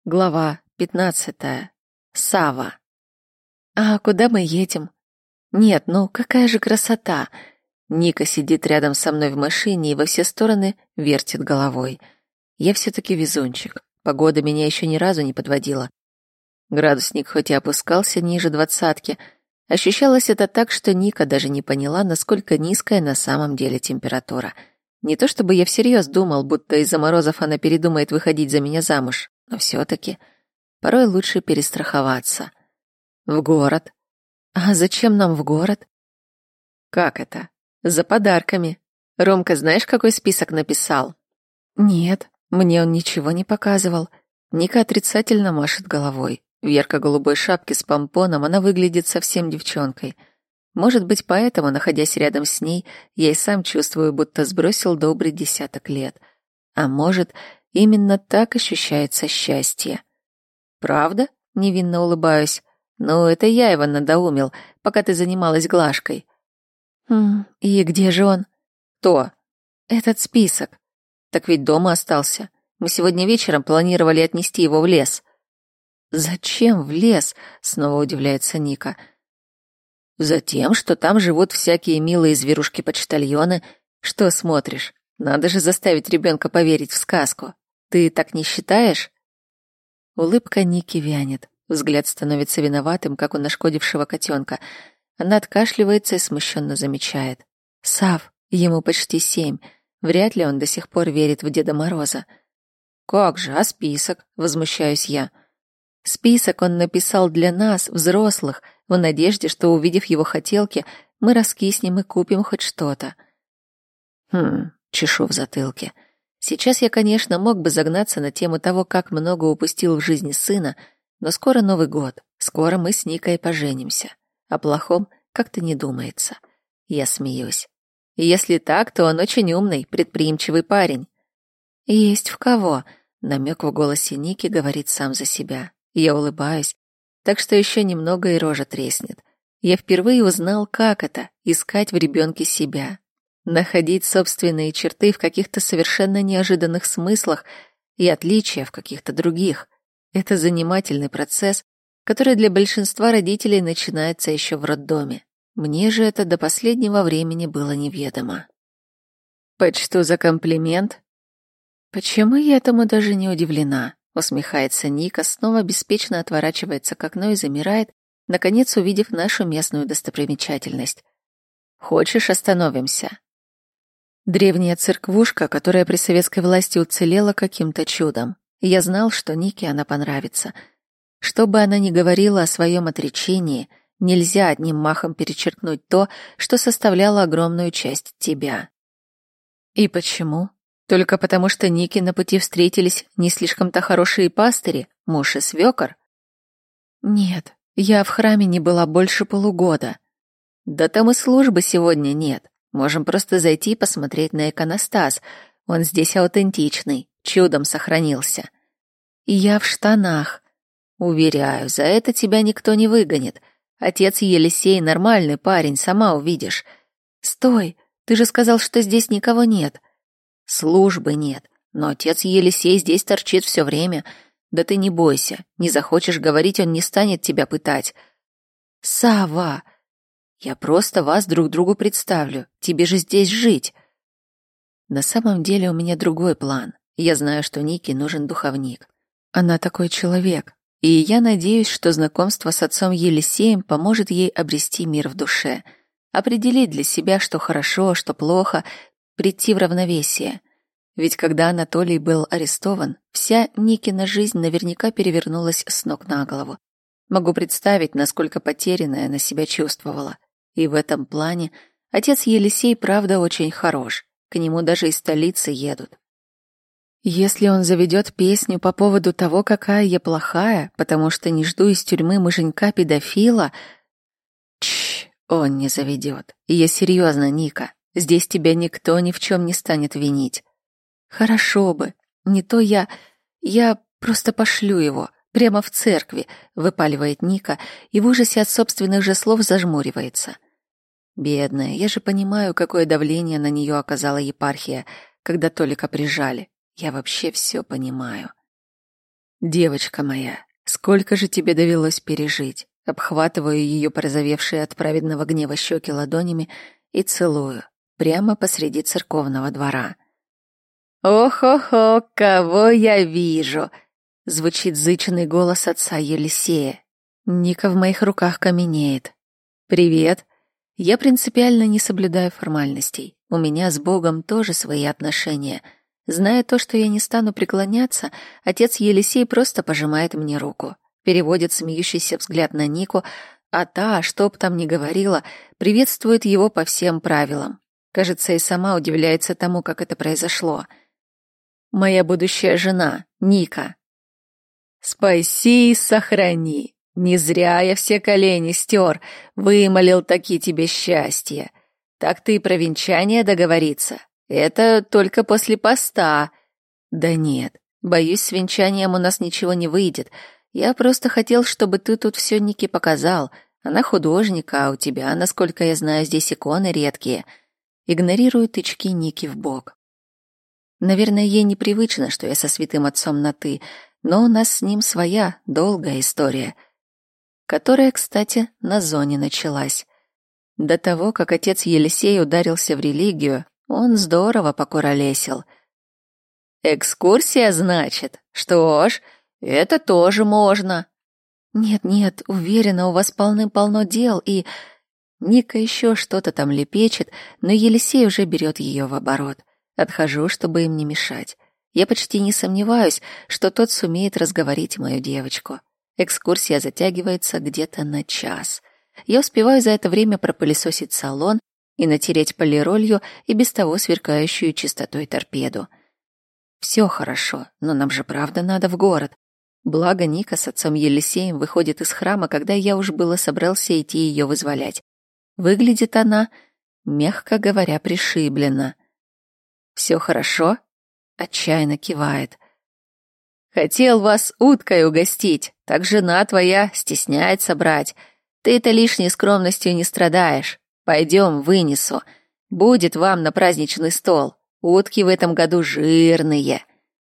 Глава 15. Сава. А куда мы едем? Нет, ну какая же красота. Ника сидит рядом со мной в машине и во все стороны вертит головой. Я все-таки везунчик. Погода меня еще ни разу не подводила. Градусник хоть и опускался ниже двадцатки, ощущалось это так, что Ника даже не поняла, насколько низкая на самом деле температура. Не то чтобы я всерьез думал, будто из-за морозов она передумает выходить за меня замуж. Но все-таки порой лучше перестраховаться. В город. А зачем нам в город? Как это? За подарками. Ромка, знаешь, какой список написал? Нет, мне он ничего не показывал. Ника отрицательно машет головой. В ярко-голубой шапке с помпоном она выглядит совсем девчонкой. Может быть, поэтому, находясь рядом с ней, я и сам чувствую, будто сбросил добрый десяток лет. А может, именно так ощущается счастье. Правда? Невинно улыбаюсь. Ну, это я его надоумил, пока ты занималась глажкой. И где же он? Кто? Этот список. Так ведь дома остался. Мы сегодня вечером планировали отнести его в лес. Зачем в лес? Снова удивляется Ника. Затем, что там живут всякие милые зверушки-почтальоны. Что смотришь? Надо же заставить ребенка поверить в сказку. Ты так не считаешь? Улыбка Ники вянет. Взгляд становится виноватым, как у нашкодившего котенка. Она откашливается и смущенно замечает. Сав, ему почти 7. Вряд ли он до сих пор верит в Деда Мороза. Как же, а список? Возмущаюсь я. Список он написал для нас, взрослых, в надежде, что, увидев его хотелки, мы раскиснем и купим хоть что-то. Чешу в затылке. Сейчас я, конечно, мог бы загнаться на тему того, как много упустил в жизни сына, но скоро Новый год, скоро мы с Никой поженимся. О плохом как-то не думается. Я смеюсь. И если так, то он очень умный, предприимчивый парень. Есть в кого. Намек в голосе Ники говорит сам за себя. Я улыбаюсь, так что еще немного и рожа треснет. Я впервые узнал, как это — искать в ребенке себя. Находить собственные черты в каких-то совершенно неожиданных смыслах и отличия в каких-то других. Это занимательный процесс, который для большинства родителей начинается еще в роддоме. Мне же это до последнего времени было неведомо. Почту за комплимент. Почему я этому даже не удивлена? Усмехается Ника, снова беспечно отворачивается к окну и замирает, наконец увидев нашу местную достопримечательность. Хочешь, остановимся? Древняя церквушка, которая при советской власти уцелела каким-то чудом. Я знал, что Нике она понравится. Что бы она ни говорила о своем отречении, нельзя одним махом перечеркнуть то, что составляло огромную часть тебя. И почему? Только потому, что Нике на пути встретились не слишком-то хорошие пастыри, муж и свекор? Нет, я в храме не была больше полугода. Да там и службы сегодня нет. Можем просто зайти и посмотреть на иконостас. Он здесь аутентичный, чудом сохранился. И я в штанах. Уверяю, за это тебя никто не выгонит. Отец Елисей нормальный парень, сама увидишь. Стой, ты же сказал, что здесь никого нет. Службы нет, но отец Елисей здесь торчит все время. Да ты не бойся, не захочешь говорить, он не станет тебя пытать. Сава, я просто вас друг другу представлю, тебе же здесь жить. На самом деле у меня другой план. Я знаю, что Нике нужен духовник. Она такой человек, и я надеюсь, что знакомство с отцом Елисеем поможет ей обрести мир в душе, определить для себя, что хорошо, что плохо, прийти в равновесие. Ведь когда Анатолий был арестован, вся Никина жизнь наверняка перевернулась с ног на голову. Могу представить, насколько потерянной она себя чувствовала. И в этом плане отец Елисей, правда, очень хорош. К нему даже из столицы едут. Если он заведет песню по поводу того, какая я плохая, потому что не жду из тюрьмы муженька-педофила... Он не заведет. И я серьезно, Ника. Здесь тебя никто ни в чем не станет винить. Хорошо бы. Не то я просто пошлю его. Прямо в церкви, выпаливает Ника и в ужасе от собственных же слов зажмуривается. Бедная, я же понимаю, какое давление на нее оказала епархия, когда Толика прижали. Я вообще все понимаю. Девочка моя, сколько же тебе довелось пережить? Обхватываю ее порозовевшие от праведного гнева щеки ладонями и целую прямо посреди церковного двора. «Ох-охо, кого я вижу!» — звучит зычный голос отца Елисея. Ника в моих руках каменеет. «Привет!» Я принципиально не соблюдаю формальностей. У меня с Богом тоже свои отношения. Зная то, что я не стану преклоняться, отец Елисей просто пожимает мне руку, переводит смеющийся взгляд на Нику, а та, что б там ни говорила, приветствует его по всем правилам. Кажется, и сама удивляется тому, как это произошло. Моя будущая жена, Ника. Спаси и сохрани. Не зря я все колени стер, вымолил таки тебе счастье. Так ты и про венчание договориться. Это только после поста. Да нет, боюсь, с венчанием у нас ничего не выйдет. Я просто хотел, чтобы ты тут все Нике показал. Она художник, а у тебя, насколько я знаю, здесь иконы редкие. Игнорирую тычки Ники в бок. Наверное, ей непривычно, что я со святым отцом на «ты», но у нас с ним своя долгая история, которая, кстати, на зоне началась. До того, как отец Елисей ударился в религию, он здорово покуролесил. «Экскурсия, значит? Что ж, это тоже можно». «Нет, уверена, у вас полным-полно дел, и...» Ника еще что-то там лепечет, но Елисей уже берет ее в оборот. Отхожу, чтобы им не мешать. Я почти не сомневаюсь, что тот сумеет разговорить мою девочку. Экскурсия затягивается где-то на час. Я успеваю за это время пропылесосить салон и натереть полиролью и без того сверкающую чистотой торпеду. Все хорошо, но нам же правда надо в город. Благо Ника с отцом Елисеем выходит из храма, когда я уж было собрался идти ее вызволять. Выглядит она, мягко говоря, пришибленно. «Все хорошо?» — отчаянно кивает. «Хотел вас уткой угостить, так жена твоя стесняется брать. Ты-то лишней скромностью не страдаешь. Пойдем, вынесу. Будет вам на праздничный стол. Утки в этом году жирные».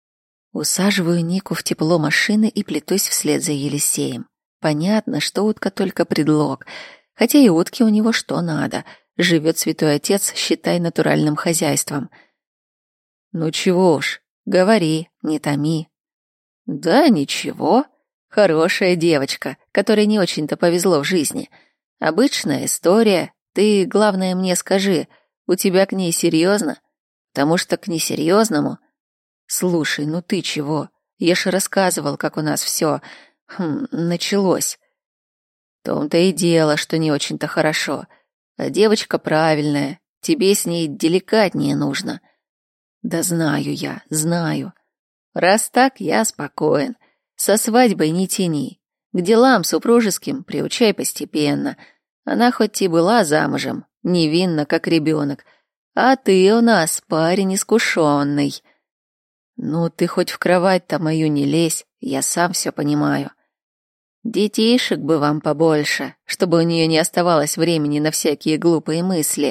Усаживаю Нику в тепло машины и плетусь вслед за Елисеем. Понятно, что утка только предлог, хотя и утки у него что надо. Живет святой отец, считай, натуральным хозяйством. «Ну чего уж, говори, не томи». «Да ничего, хорошая девочка, которой не очень-то повезло в жизни. Обычная история. Ты, главное, мне скажи, у тебя к ней серьезно? Потому что к несерьезному...» «Слушай, ну ты чего? Я же рассказывал, как у нас все началось». «В том-то и дело, что не очень-то хорошо. А девочка правильная, тебе с ней деликатнее нужно». «Да знаю я, знаю. Раз так, я спокоен. Со свадьбой не тяни. К делам супружеским приучай постепенно. Она хоть и была замужем, невинна, как ребенок, а ты у нас парень искушенный. Ну, ты хоть в кровать-то мою не лезь, я сам все понимаю. Детишек бы вам побольше, чтобы у нее не оставалось времени на всякие глупые мысли».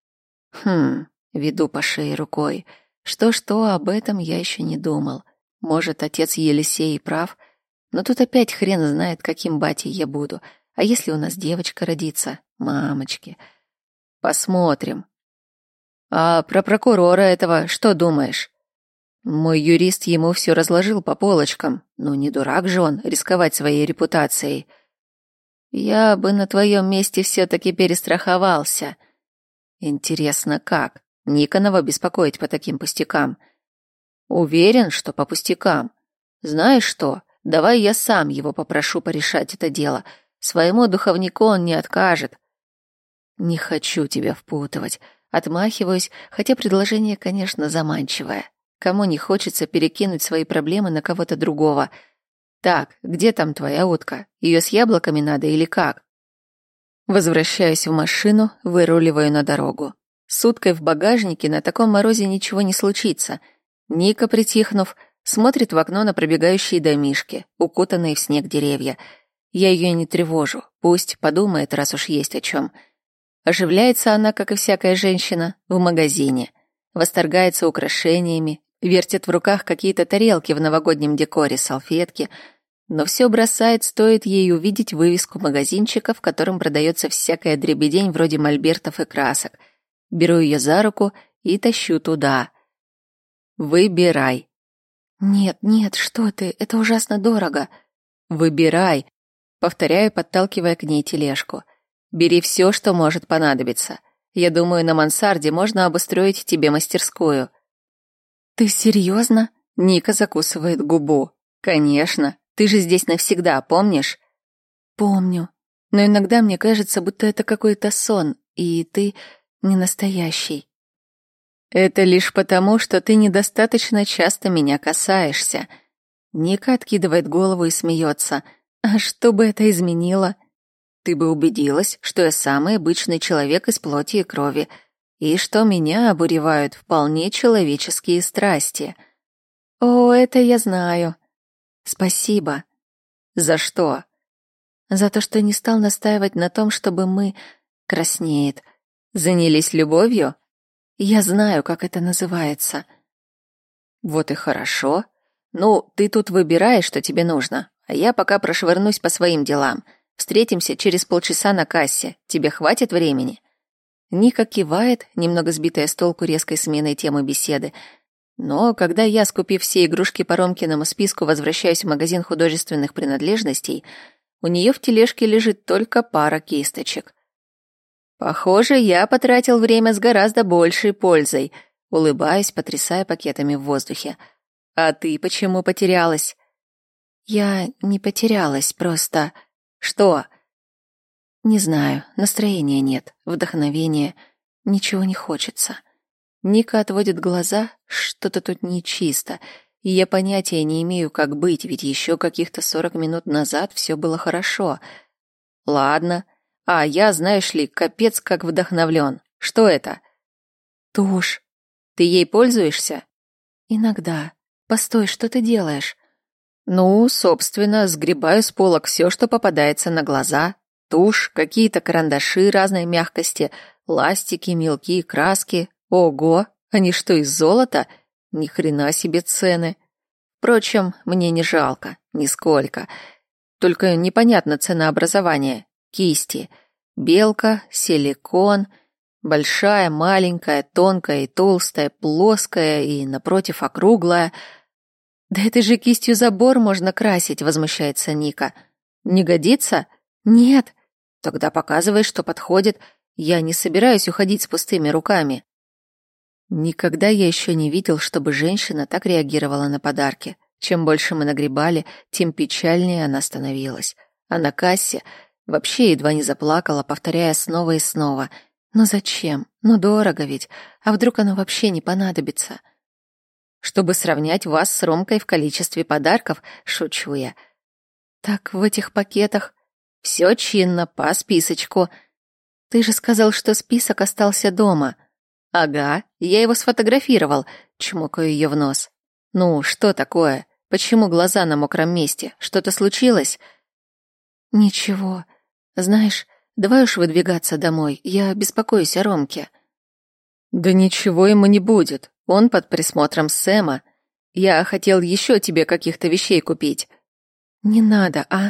Веду по шее рукой. Что-что, об этом я еще не думал. Может, отец Елисей прав, но тут опять хрен знает, каким батей я буду. А если у нас девочка родится? Мамочки. Посмотрим. А про прокурора этого что думаешь? Мой юрист ему все разложил по полочкам. Ну, не дурак же он рисковать своей репутацией. Я бы на твоем месте все-таки перестраховался. Интересно, как? Никонова беспокоить по таким пустякам. Уверен, что по пустякам. Знаешь что, давай я сам его попрошу порешать это дело. Своему духовнику он не откажет. Не хочу тебя впутывать. Отмахиваюсь, хотя предложение, конечно, заманчивое. Кому не хочется перекинуть свои проблемы на кого-то другого. Так, где там твоя утка? Ее с яблоками надо или как? Возвращаюсь в машину, выруливаю на дорогу. С уткой в багажнике на таком морозе ничего не случится. Ника, притихнув, смотрит в окно на пробегающие домишки, укутанные в снег деревья. Я ее не тревожу, пусть подумает, раз уж есть о чем. Оживляется она, как и всякая женщина, в магазине. Восторгается украшениями, вертит в руках какие-то тарелки в новогоднем декоре, салфетки, но все бросает, стоит ей увидеть вывеску магазинчика, в котором продается всякая дребедень вроде мольбертов и красок. Беру ее за руку и тащу туда. Выбирай. Нет, нет, что ты, это ужасно дорого. Выбирай, повторяю, подталкивая к ней тележку. Бери все, что может понадобиться. Я думаю, на мансарде можно обустроить тебе мастерскую. Ты серьезно? Ника закусывает губу. Конечно, ты же здесь навсегда, помнишь? Помню. Но иногда мне кажется, будто это какой-то сон, и ты не настоящий. Это лишь потому, что ты недостаточно часто меня касаешься. Ника откидывает голову и смеется. А что бы это изменило? Ты бы убедилась, что я самый обычный человек из плоти и крови, и что меня обуревают вполне человеческие страсти. О, это я знаю. Спасибо. За что? За то, что не стал настаивать на том, чтобы мы... Краснеет. Занялись любовью? Я знаю, как это называется. Вот и хорошо. Ну, ты тут выбирай, что тебе нужно, а я пока прошвырнусь по своим делам. Встретимся через полчаса на кассе. Тебе хватит времени?» Ника кивает, немного сбитая с толку резкой сменой темы беседы. Но когда я, скупив все игрушки по Ромкиному списку, возвращаюсь в магазин художественных принадлежностей, у нее в тележке лежит только пара кисточек. Похоже, я потратил время с гораздо большей пользой, улыбаясь, потрясая пакетами в воздухе. А ты почему потерялась? Я не потерялась, просто... Что? Не знаю, настроения нет, вдохновения, ничего не хочется. Ника отводит глаза, что-то тут нечисто, и я понятия не имею, как быть, ведь еще каких-то 40 минут назад все было хорошо. Ладно, а я, знаешь ли, капец как вдохновлен. Что это? Тушь. Ты ей пользуешься? Иногда. Постой, что ты делаешь? Ну, собственно, сгребаю с полок все, что попадается на глаза. Тушь, какие-то карандаши разной мягкости, ластики, мелкие краски. Ого, они что, из золота? Ни хрена себе цены. Впрочем, мне не жалко, нисколько. Только непонятно ценообразование. Кисти. Белка, силикон, большая, маленькая, тонкая и толстая, плоская и, напротив, округлая. «Да этой же кистью забор можно красить», — возмущается Ника. «Не годится?» «Нет». «Тогда показывай, что подходит. Я не собираюсь уходить с пустыми руками». Никогда я еще не видел, чтобы женщина так реагировала на подарки. Чем больше мы нагребали, тем печальнее она становилась. А на кассе вообще едва не заплакала, повторяя снова и снова. «Ну зачем? Ну дорого ведь. А вдруг оно вообще не понадобится?» «Чтобы сравнять вас с Ромкой в количестве подарков», — шучу я. «Так в этих пакетах все чинно, по списочку. Ты же сказал, что список остался дома». «Ага, я его сфотографировал», — чмокаю ее в нос. «Ну, что такое? Почему глаза на мокром месте? Что-то случилось?» «Ничего. Знаешь, давай уж выдвигаться домой. Я беспокоюсь о Ромке». «Да ничего ему не будет. Он под присмотром Сэма. Я хотел еще тебе каких-то вещей купить». «Не надо, а?»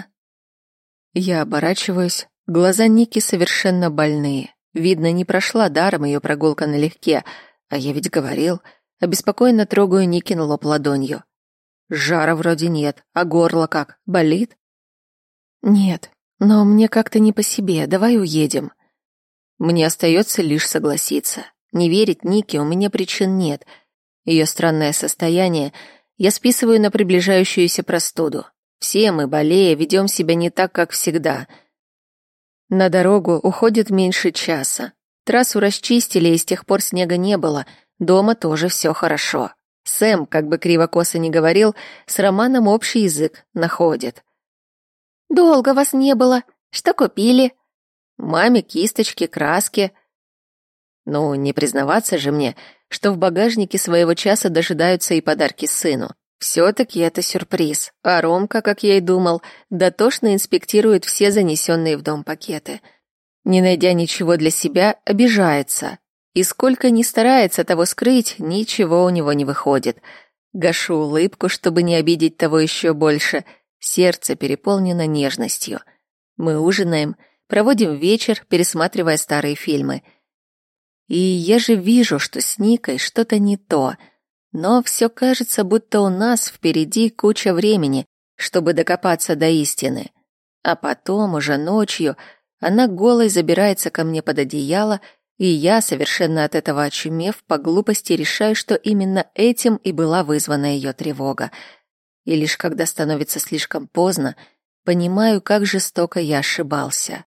Я оборачиваюсь. Глаза Ники совершенно больные. Видно, не прошла даром ее прогулка налегке. А я ведь говорил. Обеспокоенно трогаю Никин лоб ладонью. Жара вроде нет. А горло как? Болит? «Нет, но мне как-то не по себе. Давай уедем». Мне остается лишь согласиться. Не верить Нике у меня причин нет. Ее странное состояние я списываю на приближающуюся простуду. Все мы, болея, ведем себя не так, как всегда. На дорогу уходит меньше часа. Трассу расчистили, и с тех пор снега не было. Дома тоже все хорошо. Сэм, как бы криво-косо ни говорил, с Романом общий язык находит. «Долго вас не было. Что купили?» «Маме кисточки, краски». Ну, не признаваться же мне, что в багажнике своего часа дожидаются и подарки сыну. Все-таки это сюрприз, а Ромка, как я и думал, дотошно инспектирует все занесенные в дом пакеты. Не найдя ничего для себя, обижается. И сколько ни старается того скрыть, ничего у него не выходит. Гашу улыбку, чтобы не обидеть того еще больше. Сердце переполнено нежностью. Мы ужинаем, проводим вечер, пересматривая старые фильмы. И я же вижу, что с Никой что-то не то. Но все кажется, будто у нас впереди куча времени, чтобы докопаться до истины. А потом, уже ночью, она голой забирается ко мне под одеяло, и я, совершенно от этого очумев, по глупости решаю, что именно этим и была вызвана ее тревога. И лишь когда становится слишком поздно, понимаю, как жестоко я ошибался.